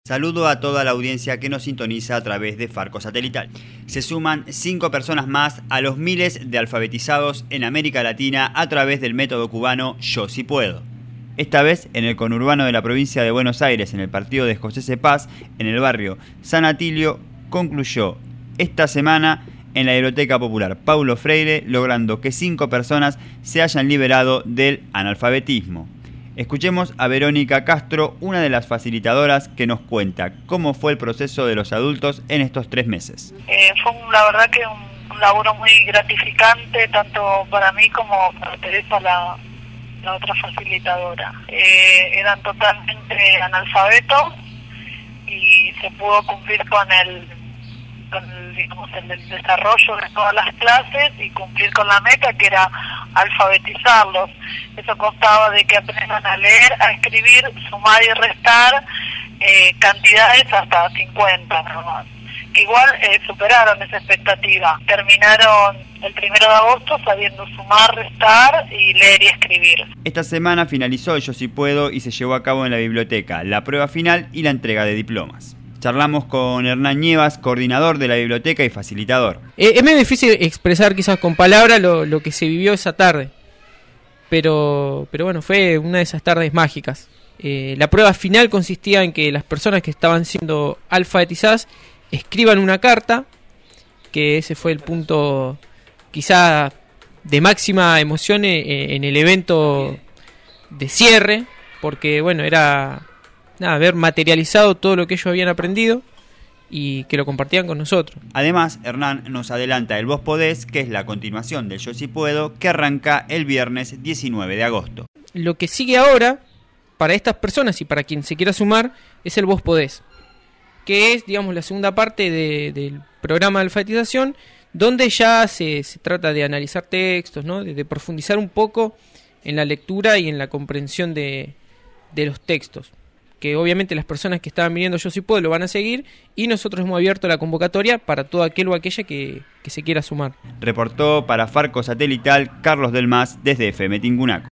Saludo a toda la audiencia que nos sintoniza a través de Farco Satelital. Se suman 5 personas más a los miles de alfabetizados en América Latina a través del método cubano Yo Sí Puedo. Esta vez en el conurbano de la provincia de Buenos Aires, en el partido de José C. Paz, en el barrio San Atilio, concluyó esta semana en la Biblioteca Popular Paulo Freire, logrando que 5 personas se hayan liberado del analfabetismo. Escuchemos a Verónica Castro, una de las facilitadoras, que nos cuenta cómo fue el proceso de los adultos en estos 3 meses. Fue la verdad que un laburo muy gratificante, tanto para mí como para Teresa, la otra facilitadora. Eran totalmente analfabetos y se pudo cumplir con el desarrollo de todas las clases y cumplir con la meta, que era alfabetizarlos. Eso constaba de que aprendan a leer, a escribir, sumar y restar cantidades hasta 50 nomás, que igual superaron esa expectativa. Terminaron el 1 de agosto sabiendo sumar, restar y leer y escribir. Esta semana finalizó Yo Sí Puedo y se llevó a cabo en la biblioteca la prueba final y la entrega de diplomas. Charlamos con Hernán Nievas, coordinador de la biblioteca y facilitador. Es muy difícil expresar quizás con palabras lo que se vivió esa tarde, pero bueno, fue una de esas tardes mágicas. La prueba final consistía en que las personas que estaban siendo alfabetizadas escriban una carta, que ese fue el punto quizá de máxima emoción en el evento de cierre, porque bueno, era haber materializado todo lo que ellos habían aprendido y que lo compartían con nosotros. Además, Hernán nos adelanta el Vos Podés, que es la continuación del Yo Sí Puedo, que arranca el viernes 19 de agosto. Lo que sigue ahora, para estas personas y para quien se quiera sumar, es el Vos Podés, que es, digamos, la segunda parte del programa de alfabetización, donde ya se trata de analizar textos, ¿no? de profundizar un poco en la lectura y en la comprensión de los textos, que obviamente las personas que estaban viniendo Yo Sí Puedo lo van a seguir, y nosotros hemos abierto la convocatoria para todo aquel o aquella que se quiera sumar. Reportó para Farco Satelital Carlos Del Mas desde FM Tingunaco.